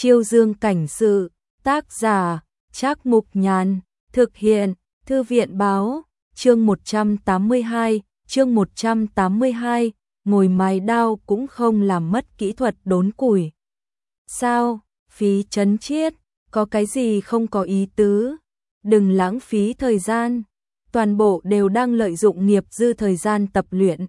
Chiêu Dương cảnh sự, tác giả, Trác Mục Nhàn, thực hiện, Thư viện báo, chương 182, ngồi mài đao cũng không làm mất kỹ thuật đốn củi. Sao, Phí Chấn Chiết, có cái gì không có ý tứ, đừng lãng phí thời gian, toàn bộ đều đang lợi dụng nghiệp dư thời gian tập luyện.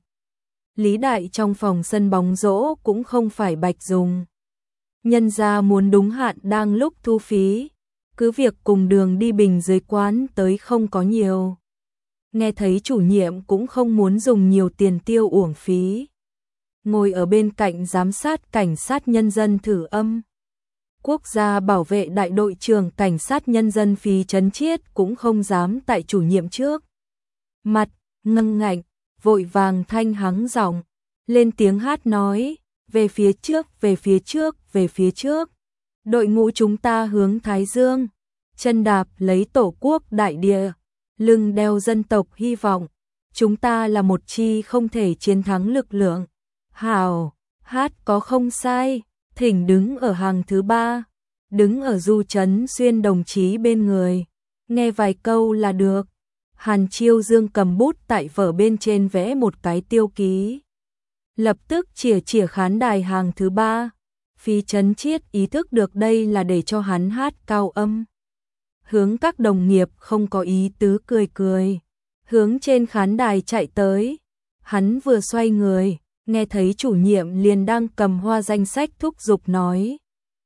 Lý Đại trong phòng sân bóng rổ cũng không phải bạch dùng. Nhân gia muốn đúng hạn đang lúc thu phí, cứ việc cùng đường đi bình dưới quán tới không có nhiều. Nghe thấy chủ nhiệm cũng không muốn dùng nhiều tiền tiêu uổng phí. Ngồi ở bên cạnh giám sát cảnh sát nhân dân thử âm. Quốc gia bảo vệ đại đội trưởng cảnh sát nhân dân Phí Chấn Chiết cũng không dám tại chủ nhiệm trước. Mặt, ngâng ngạnh, vội vàng thanh hắng giọng, lên tiếng hát nói, về phía trước, về phía trước, về phía trước. Đội ngũ chúng ta hướng Thái Dương, chân đạp lấy tổ quốc đại địa, lưng đeo dân tộc hy vọng. Chúng ta là một chi không thể chiến thắng lực lượng. Hào, hát có không sai, thỉnh đứng ở hàng thứ 3, đứng ở Du Trấn Xuyên đồng chí bên người, nghe vài câu là được. Hàn Chiêu Dương cầm bút tại vở bên trên vẽ một cái tiêu ký. Lập tức chìa khán đài hàng thứ 3. Phí Chấn Chiết ý thức được đây là để cho hắn hát cao âm. Hướng các đồng nghiệp không có ý tứ cười cười. Hướng trên khán đài chạy tới. Hắn vừa xoay người, nghe thấy chủ nhiệm liền đang cầm hoa danh sách thúc giục nói.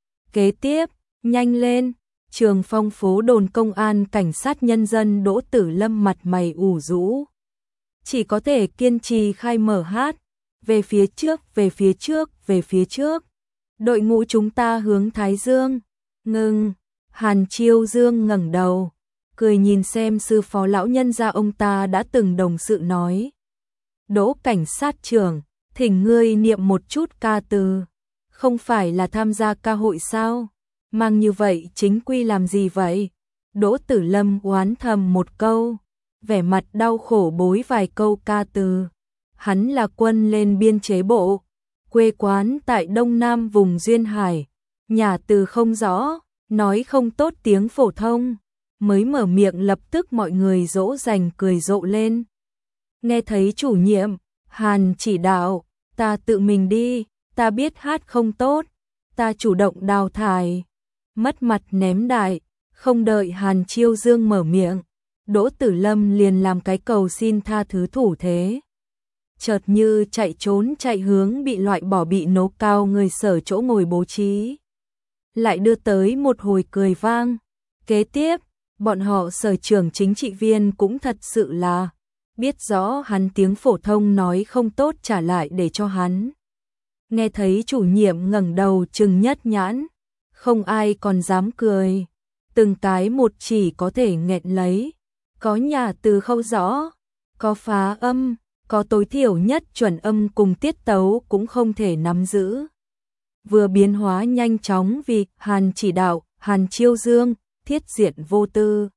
Kế tiếp, nhanh lên. Trường Phong phố đồn công an cảnh sát nhân dân Đỗ Tử Lâm mặt mày ủ rũ. Chỉ có thể kiên trì khai mở hát. Về phía trước, về phía trước, về phía trước. Đội ngũ chúng ta hướng Thái Dương. Ngừng. Hàn Chiêu Dương ngẩng đầu, cười nhìn xem sư phó lão nhân gia ông ta đã từng đồng sự nói. Đỗ cảnh sát trưởng, thỉnh ngươi niệm một chút ca từ. Không phải là tham gia ca hội sao? Mang như vậy chính quy làm gì vậy? Đỗ Tử Lâm oán thầm một câu, vẻ mặt đau khổ bối vài câu ca từ. Hắn là quân lên biên chế bộ, quê quán tại Đông Nam vùng Duyên Hải, nhà từ không rõ, nói không tốt tiếng phổ thông, mới mở miệng lập tức mọi người dỗ dành cười rộ lên. Nghe thấy chủ nhiệm, Hàn chỉ đạo, ta tự mình đi, ta biết hát không tốt, ta chủ động đào thải. Mất mặt ném đại, không đợi Hàn Chiêu Dương mở miệng, Đỗ Tử Lâm liền làm cái cầu xin tha thứ thủ thế. Chợt như chạy trốn chạy hướng bị loại bỏ bị nố cao người sở chỗ ngồi bố trí. Lại đưa tới một hồi cười vang. Kế tiếp, bọn họ sở trưởng chính trị viên cũng thật sự là biết rõ hắn tiếng phổ thông nói không tốt trả lại để cho hắn. Nghe thấy chủ nhiệm ngẩng đầu trừng nhất nhãn, không ai còn dám cười. Từng cái một chỉ có thể nghẹn lấy. Có nhà từ không rõ, có phá âm, có tối thiểu nhất chuẩn âm cùng tiết tấu cũng không thể nắm giữ. Vừa biến hóa nhanh chóng vì Hàn chỉ đạo, Hàn Chiêu Dương, thiết diện vô tư.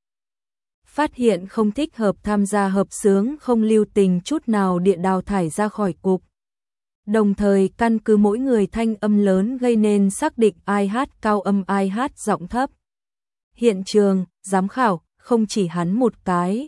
Phát hiện không thích hợp tham gia hợp xướng không lưu tình chút nào địa đào thải ra khỏi cục. Đồng thời căn cứ mỗi người thanh âm lớn gây nên xác định ai hát cao âm ai hát giọng thấp. Hiện trường, giám khảo, không chỉ hắn một cái.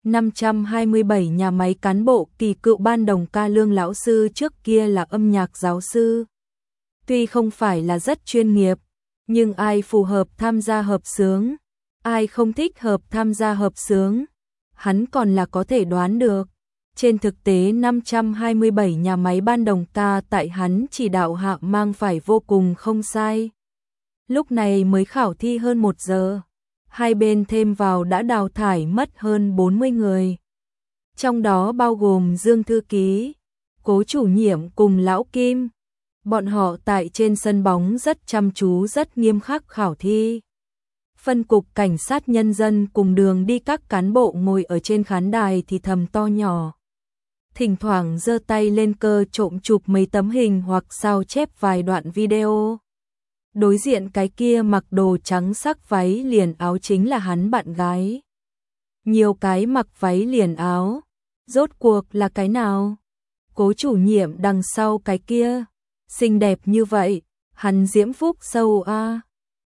527 nhà máy cán bộ kỳ cựu ban đồng ca lương lão sư trước kia là âm nhạc giáo sư. Tuy không phải là rất chuyên nghiệp, nhưng ai phù hợp tham gia hợp xướng, ai không thích hợp tham gia hợp xướng, hắn còn là có thể đoán được. Trên thực tế 527 nhà máy ban đồng ca tại hắn chỉ đạo hạ mang phải vô cùng không sai. Lúc này mới khảo thi hơn 1 giờ. Hai bên thêm vào đã đào thải mất hơn 40 người. Trong đó bao gồm Dương thư ký, Cố chủ nhiệm cùng Lão Kim. Bọn họ tại trên sân bóng rất chăm chú rất nghiêm khắc khảo thi. Phân cục cảnh sát nhân dân cùng đường đi các cán bộ ngồi ở trên khán đài thì thầm to nhỏ. Thỉnh thoảng giơ tay lên cơ trộm chụp mấy tấm hình hoặc sao chép vài đoạn video. Đối diện cái kia mặc đồ trắng sắc váy liền áo chính là hắn bạn gái. Nhiều cái mặc váy liền áo, rốt cuộc là cái nào? Cố chủ nhiệm đằng sau cái kia, xinh đẹp như vậy, hắn diễm phúc sâu a.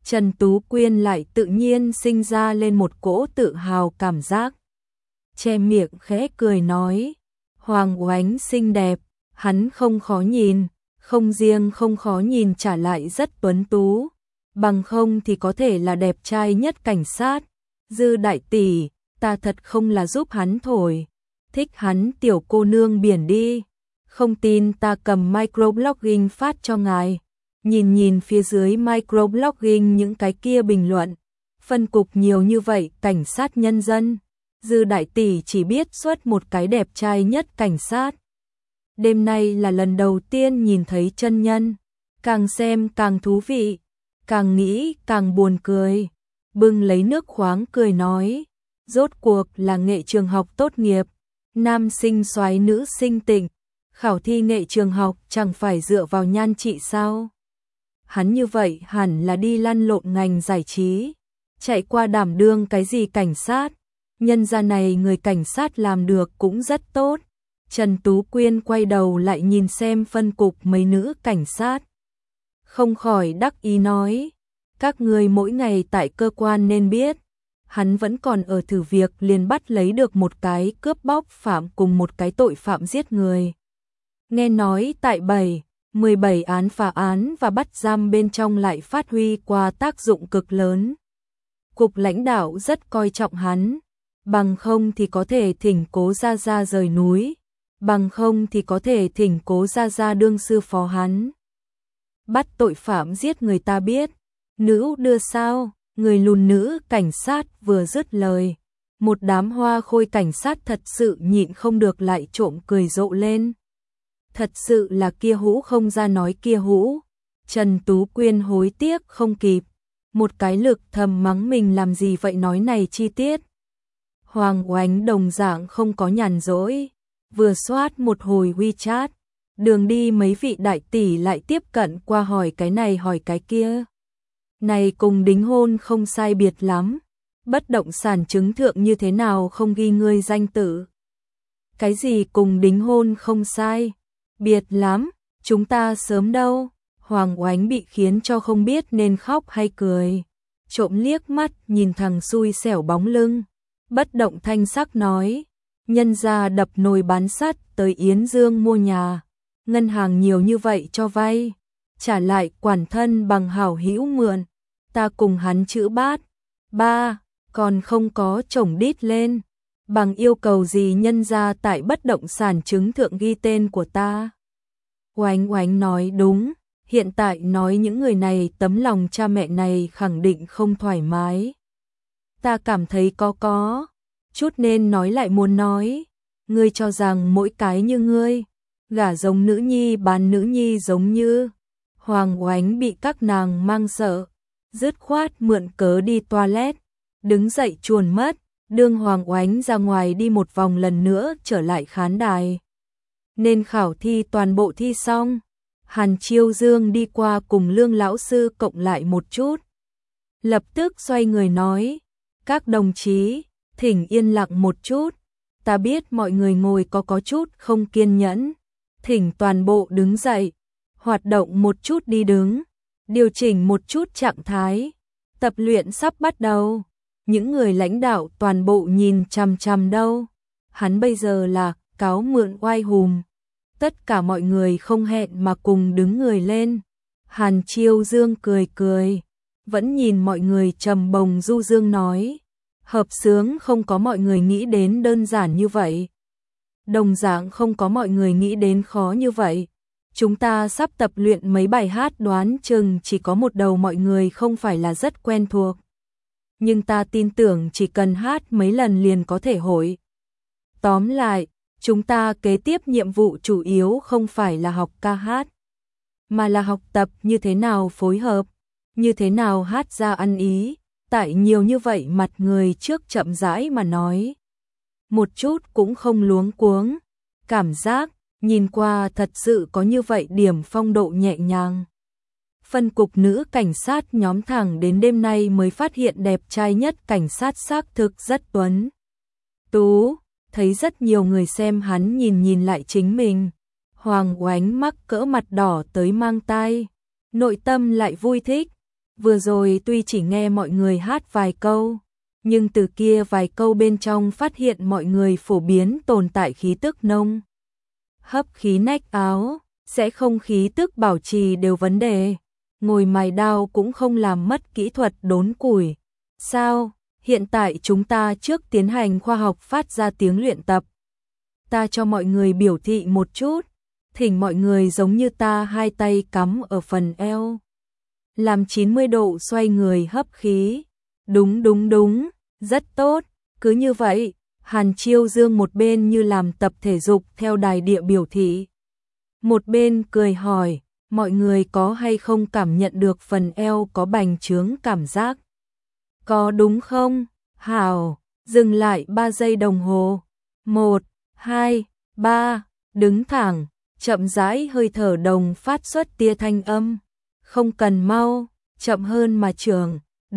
Trần Tú Quyên lại tự nhiên sinh ra lên một cỗ tự hào cảm giác. Che miệng khẽ cười nói, Hoàng Oánh xinh đẹp, hắn không khó nhìn, không riêng không khó nhìn trả lại rất tuấn tú, bằng không thì có thể là đẹp trai nhất cảnh sát. Dư đại tỷ, ta thật không là giúp hắn thổi, thích hắn tiểu cô nương biển đi, không tin ta cầm microblogging phát cho ngài. Nhìn phía dưới microblogging những cái kia bình luận, phân cục nhiều như vậy cảnh sát nhân dân, Dư đại tỷ chỉ biết xuất một cái đẹp trai nhất cảnh sát. Đêm nay là lần đầu tiên nhìn thấy chân nhân, càng xem càng thú vị, càng nghĩ càng buồn cười. Bưng lấy nước khoáng cười nói, rốt cuộc là nghệ trường học tốt nghiệp, nam sinh soái nữ sinh tịnh, khảo thi nghệ trường học chẳng phải dựa vào nhan trị sao? Hắn như vậy hẳn là đi lăn lộn ngành giải trí, chạy qua đảm đương cái gì cảnh sát, nhân gia này người cảnh sát làm được cũng rất tốt. Trần Tú Quyên quay đầu lại nhìn xem phân cục mấy nữ cảnh sát, không khỏi đắc ý nói, các người mỗi ngày tại cơ quan nên biết, hắn vẫn còn ở thử việc liền bắt lấy được một cái cướp bóc phạm cùng một cái tội phạm giết người. Nghe nói tại 17 án phá án và bắt giam bên trong lại phát huy qua tác dụng cực lớn. Cục lãnh đạo rất coi trọng hắn, bằng không thì có thể thỉnh Cố Gia Gia rời núi, bằng không thì có thể thỉnh Cố Gia Gia đương sư phó hắn. Bắt tội phạm giết người ta biết, nữ đưa sao, người lùn nữ cảnh sát vừa dứt lời. Một đám hoa khôi cảnh sát thật sự nhịn không được lại trộm cười rộ lên. Thật sự là kia hũ không ra nói kia hũ. Trần Tú Quyên hối tiếc không kịp, một cái lực thầm mắng mình làm gì vậy nói này chi tiết. Hoàng Oánh đồng dạng không có nhàn rỗi, vừa soát một hồi WeChat, đường đi mấy vị đại tỷ lại tiếp cận qua hỏi cái này hỏi cái kia. Này cùng đính hôn không sai biệt lắm, bất động sản chứng thượng như thế nào không ghi ngươi danh tự. Cái gì cùng đính hôn không sai, biệt lắm, chúng ta sớm đâu. Hoàng Oánh bị khiến cho không biết nên khóc hay cười, trộm liếc mắt nhìn thằng xui xẻo bóng lưng, bất động thanh sắc nói, nhân gia đập nồi bán sắt tới Yến Dương mua nhà, ngân hàng nhiều như vậy cho vay, trả lại quản thân bằng hảo hữu mượn, ta cùng hắn chữ bát, ba, còn không có chồng đít lên, bằng yêu cầu gì nhân gia tại bất động sản chứng thượng ghi tên của ta. Oánh Oánh nói đúng, hiện tại nói những người này tấm lòng cha mẹ này khẳng định không thoải mái. Ta cảm thấy có chút nên nói lại muốn nói, ngươi cho rằng mỗi cái như ngươi, gả giống nữ nhi bán nữ nhi giống như. Hoàng Oánh bị các nàng mang sợ, dứt khoát mượn cớ đi toilet, đứng dậy chuồn mất, đương Hoàng Oánh ra ngoài đi một vòng lần nữa trở lại khán đài. Nên khảo thi toàn bộ thi xong, Hàn Chiêu Dương đi qua cùng Lương lão sư cộng lại một chút. Lập tức xoay người nói, các đồng chí, thỉnh yên lặng một chút, ta biết mọi người ngồi có chút không kiên nhẫn, thỉnh toàn bộ đứng dậy, hoạt động một chút đi đứng, điều chỉnh một chút trạng thái, tập luyện sắp bắt đầu. Những người lãnh đạo toàn bộ nhìn chằm chằm đâu, hắn bây giờ là cáo mượn oai hùm. Tất cả mọi người không hẹn mà cùng đứng người lên. Hàn Chiêu Dương cười cười, vẫn nhìn mọi người trầm bồng du dương nói, hợp xướng không có mọi người nghĩ đến đơn giản như vậy. Đồng dạng không có mọi người nghĩ đến khó như vậy. Chúng ta sắp tập luyện mấy bài hát đoán chừng chỉ có một đầu mọi người không phải là rất quen thuộc. Nhưng ta tin tưởng chỉ cần hát mấy lần liền có thể hội. Tóm lại, chúng ta kế tiếp nhiệm vụ chủ yếu không phải là học ca hát, mà là học tập như thế nào phối hợp, như thế nào hát ra ăn ý, tại nhiều như vậy mặt người trước chậm rãi mà nói. Một chút cũng không luống cuống, cảm giác, nhìn qua thật sự có như vậy điểm phong độ nhẹ nhàng. Phân cục nữ cảnh sát nhóm thẳng đến đêm nay mới phát hiện đẹp trai nhất cảnh sát xác thực rất tuấn tú, thấy rất nhiều người xem hắn nhìn lại chính mình. Hoàng Oánh mắc cỡ mặt đỏ tới mang tai, nội tâm lại vui thích, Vừa rồi tuy chỉ nghe mọi người hát vài câu, nhưng từ kia vài câu bên trong phát hiện mọi người phổ biến tồn tại khí tức nông. Hấp khí nách áo, sẽ không khí tức bảo trì đều vấn đề. Ngồi mài đao cũng không làm mất kỹ thuật đốn củi. Sao? Hiện tại chúng ta trước tiến hành khoa học phát ra tiếng luyện tập. Ta cho mọi người biểu thị một chút, thỉnh mọi người giống như ta hai tay cắm ở phần eo. Làm 90 độ xoay người hấp khí. Đúng, rất tốt, cứ như vậy. Hàn Chiêu Dương một bên như làm tập thể dục theo đài địa biểu thị. Một bên cười hỏi, mọi người có hay không cảm nhận được phần eo có bành trướng cảm giác? Có đúng không? Hảo, dừng lại 3 giây đồng hồ. 1, 2, 3, đứng thẳng, chậm rãi hơi thở đồng phát xuất tia thanh âm. Không cần mau, chậm hơn mà trưởng.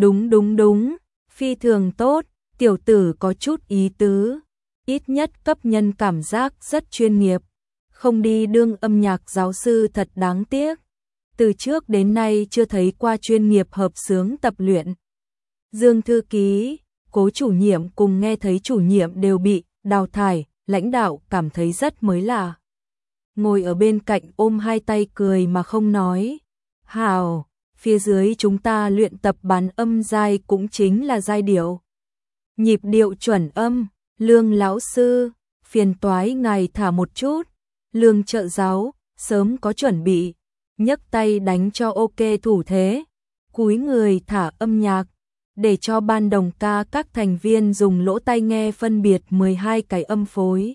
Đúng, phi thường tốt, tiểu tử có chút ý tứ. Ít nhất cấp nhân cảm giác rất chuyên nghiệp. Không đi đương âm nhạc giáo sư thật đáng tiếc. Từ trước đến nay chưa thấy qua chuyên nghiệp hợp xướng tập luyện. Dương thư ký, Cố chủ nhiệm cùng nghe thấy chủ nhiệm đều bị đào thải, lãnh đạo cảm thấy rất mới lạ. Ngồi ở bên cạnh ôm hai tay cười mà không nói. Hào, phía dưới chúng ta luyện tập bán âm giai cũng chính là giai điệu. Nhịp điệu chuẩn âm, Lương lão sư, phiền toái ngài thả một chút. Lương trợ giáo, sớm có chuẩn bị, nhấc tay đánh cho ok thủ thế, cúi người thả âm nhạc, để cho ban đồng ca các thành viên dùng lỗ tai nghe phân biệt 12 cái âm phối.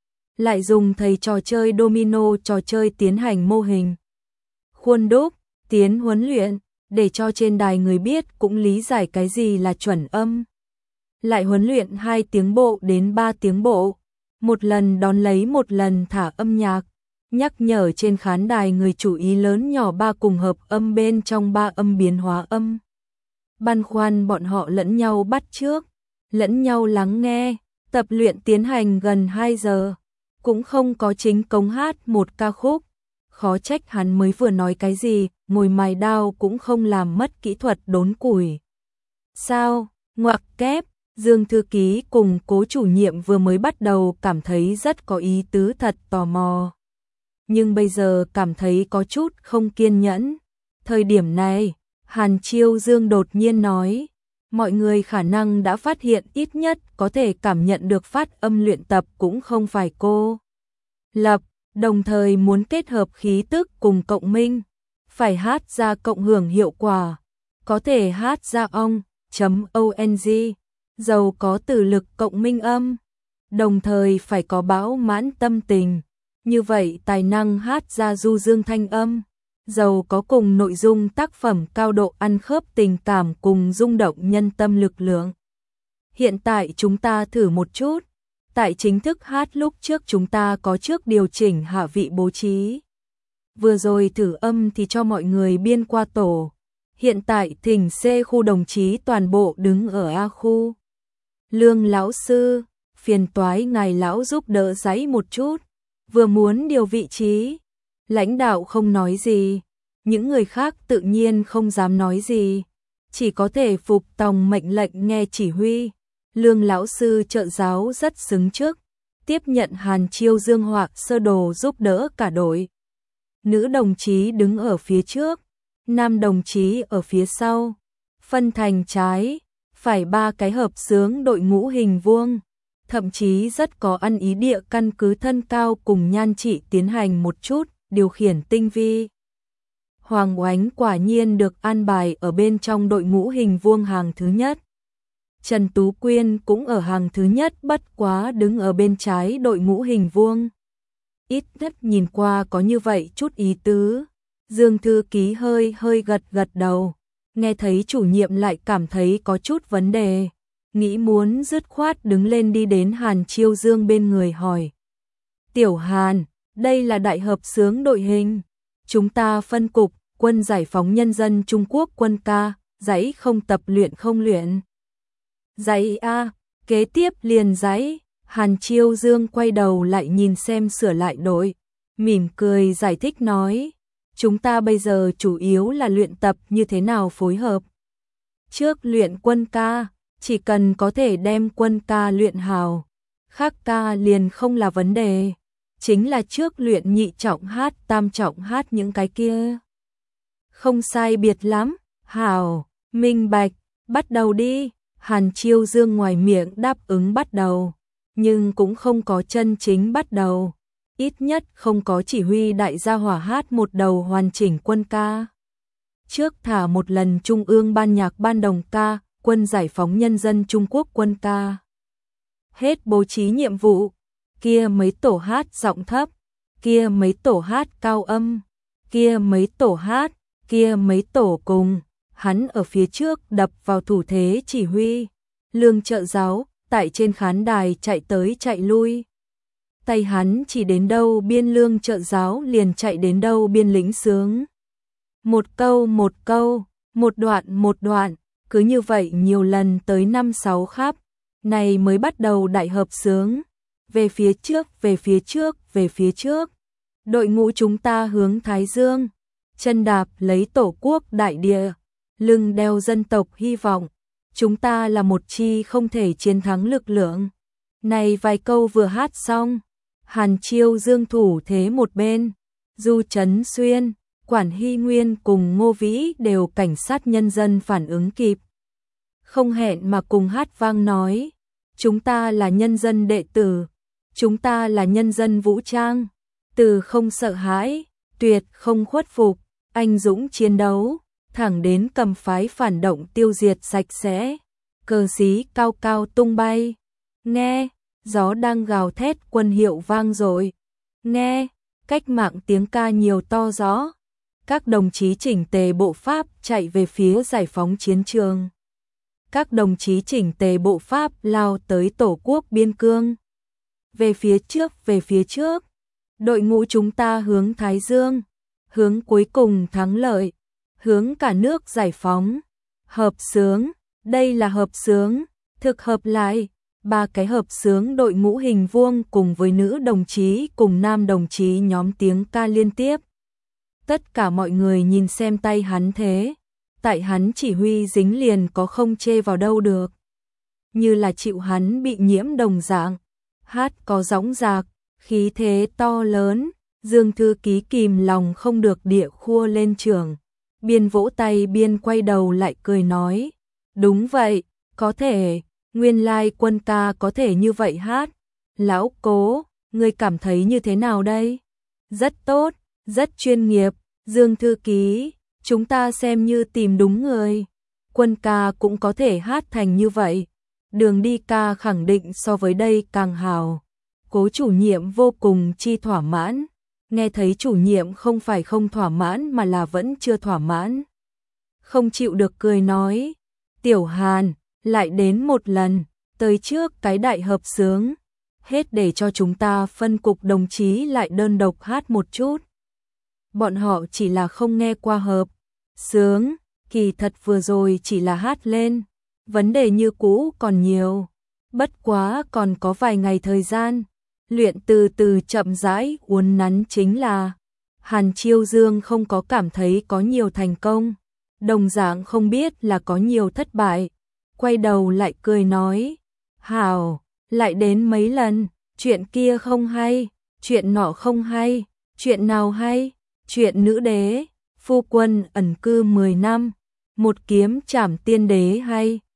Lại dùng thầy trò chơi domino trò chơi tiến hành mô hình. Khuôn đúc, tiến huấn luyện, để cho trên đài người biết cũng lý giải cái gì là chuẩn âm. Lại huấn luyện 2 tiếng bộ đến 3 tiếng bộ, một lần đón lấy một lần thả âm nhạc, nhắc nhở trên khán đài người chú ý lớn nhỏ 3 cùng hợp âm bên trong 3 âm biến hóa âm. Băn khoăn bọn họ lẫn nhau bắt chước, lẫn nhau lắng nghe, tập luyện tiến hành gần 2 giờ, cũng không có chính công hát một ca khúc. Khó trách hắn mới vừa nói cái gì, ngồi mài đao cũng không làm mất kỹ thuật đốn củi. Sao? Ngoặc kép, Dương thư ký cùng Cố chủ nhiệm vừa mới bắt đầu cảm thấy rất có ý tứ, thật tò mò. Nhưng bây giờ cảm thấy có chút không kiên nhẫn. Thời điểm này, Hàn Chiêu Dương đột nhiên nói, mọi người khả năng đã phát hiện ít nhất có thể cảm nhận được phát âm luyện tập cũng không phải cô lập, đồng thời muốn kết hợp khí tức cùng cộng minh, phải hát ra cộng hưởng hiệu quả, có thể hát ra ong, .ong, giàu có từ lực cộng minh âm, đồng thời phải có bão mãn tâm tình, như vậy tài năng hát ra du dương thanh âm, giàu có cùng nội dung tác phẩm cao độ ăn khớp tình cảm cùng rung động nhân tâm lực lượng. Hiện tại chúng ta thử một chút, tại chính thức hát lúc trước chúng ta có trước điều chỉnh hạ vị bố trí. Vừa rồi thử âm thì cho mọi người biên qua tổ, hiện tại thỉnh C khu đồng chí toàn bộ đứng ở A khu. Lương lão sư, phiền toái ngài lão giúp đỡ giấy một chút, vừa muốn điều vị trí. Lãnh đạo không nói gì, những người khác tự nhiên không dám nói gì, chỉ có thể phục tòng mệnh lệnh nghe chỉ huy. Lương lão sư trợ giáo rất xứng trước, tiếp nhận Hàn Chiêu Dương họa sơ đồ giúp đỡ cả đội. Nữ đồng chí đứng ở phía trước, nam đồng chí ở phía sau, phân thành trái, phải 3 cái hợp xướng đội ngũ hình vuông, thậm chí rất có ăn ý địa căn cứ thân cao cùng nhan trị tiến hành một chút điều khiển tinh vi. Hoàng Oánh quả nhiên được an bài ở bên trong đội ngũ hình vuông hàng thứ nhất. Trần Tú Quyên cũng ở hàng thứ nhất, bất quá đứng ở bên trái đội ngũ hình vuông. Ít nhất nhìn qua có như vậy chút ý tứ. Dương thư ký hơi gật đầu, nghe thấy chủ nhiệm lại cảm thấy có chút vấn đề, nghĩ muốn dứt khoát đứng lên đi đến Hàn Chiêu Dương bên người hỏi. Tiểu Hàn, đây là đại hợp xướng đội hình. Chúng ta phân cục, quân giải phóng nhân dân Trung Quốc quân ca, dãy không tập luyện không luyện. Dãy A, kế tiếp liền dãy. Hàn Chiêu Dương quay đầu lại nhìn xem sửa lại đội, mỉm cười giải thích nói. chúng ta bây giờ chủ yếu là luyện tập như thế nào phối hợp. Trước luyện quân ca, chỉ cần có thể đem quân ca luyện hào, khác ca liền không là vấn đề. Chính là trước luyện nhị trọng hát, tam trọng hát những cái kia. Không sai biệt lắm, hào, minh bạch, bắt đầu đi. Hàn Chiêu Dương ngoài miệng đáp ứng bắt đầu, nhưng cũng không có chân chính bắt đầu. Ít nhất không có chỉ huy đại gia hỏa hát một đầu hoàn chỉnh quân ca. Trước thả một lần Trung ương ban nhạc ban đồng ca, quân giải phóng nhân dân Trung Quốc quân ca. Hết bố trí nhiệm vụ, kia mấy tổ hát giọng thấp, kia mấy tổ hát cao âm, kia mấy tổ hát, kia mấy tổ cùng. Hắn ở phía trước đập vào thủ thế chỉ huy. Lương Trợ Giáo tại trên khán đài chạy tới chạy lui. Tay hắn chỉ đến đâu biên Lương Trợ Giáo liền chạy đến đâu biên lĩnh sướng. Một câu, một đoạn, cứ như vậy nhiều lần tới 5-6 khắp, này mới bắt đầu đại hợp sướng. Về phía trước, về phía trước, về phía trước. Đội ngũ chúng ta hướng Thái Dương, chân đạp lấy tổ quốc đại địa, lưng đeo dân tộc hy vọng. Chúng ta là một chi không thể chiến thắng lực lượng. Này vài câu vừa hát xong, Hàn Chiêu Dương thủ thế một bên, Du Trấn Xuyên, Quản Hy Nguyên cùng Ngô Vĩ đều cảnh sát nhân dân phản ứng kịp. Không hẹn mà cùng hát vang nói, chúng ta là nhân dân đệ tử, chúng ta là nhân dân vũ trang, từ không sợ hãi, tuyệt không khuất phục, anh dũng chiến đấu, thẳng đến cầm phái phản động tiêu diệt sạch sẽ, cờ xí cao cao tung bay. Nghe, gió đang gào thét quân hiệu vang dội. Nghe, cách mạng tiếng ca nhiều to rõ. Các đồng chí chỉnh tề bộ pháp chạy về phía giải phóng chiến trường. Các đồng chí chỉnh tề bộ pháp lao tới tổ quốc biên cương. Về phía trước, về phía trước. Đội ngũ chúng ta hướng Thái Dương, hướng cuối cùng thắng lợi, hướng cả nước giải phóng. Hợp xướng, đây là hợp xướng, thực hợp lại. 3 cái hợp xướng đội ngũ hình vuông cùng với nữ đồng chí cùng nam đồng chí nhóm tiếng ca liên tiếp. Tất cả mọi người nhìn xem tay hắn thế, tại hắn chỉ huy dính liền có không chê vào đâu được. Như là chịu hắn bị nhiễm đồng dạng, hát có dõng dạc, khí thế to lớn, Dương thư ký kìm lòng không được địa khua lên trường. Biên vỗ tay biên quay đầu lại cười nói, đúng vậy, có thể, nguyên lai quân ca có thể như vậy hát. Lão Cố, ngươi cảm thấy như thế nào đây? Rất tốt, rất chuyên nghiệp, Dương thư ký, chúng ta xem như tìm đúng người. Quân ca cũng có thể hát thành như vậy. Đường đi ca khẳng định so với đây càng hào. Cố chủ nhiệm vô cùng chi thỏa mãn. Nghe thấy chủ nhiệm không phải không thỏa mãn mà là vẫn chưa thỏa mãn. Không chịu được cười nói, Tiểu Hàn, lại đến một lần, tới trước cái đại hợp xướng, hết để cho chúng ta phân cục đồng chí lại đơn độc hát một chút. Bọn họ chỉ là không nghe qua hợp xướng, kỳ thật vừa rồi chỉ là hát lên, vấn đề như cũ còn nhiều, bất quá còn có vài ngày thời gian, luyện từ từ chậm rãi uốn nắn chính là. Hàn Chiêu Dương không có cảm thấy có nhiều thành công, đồng dạng không biết là có nhiều thất bại. Quay đầu lại cười nói, hảo, lại đến mấy lần, chuyện kia không hay, chuyện nọ không hay, chuyện nào hay, chuyện nữ đế, phu quân ẩn cư 10 năm, một kiếm trảm tiên đế hay.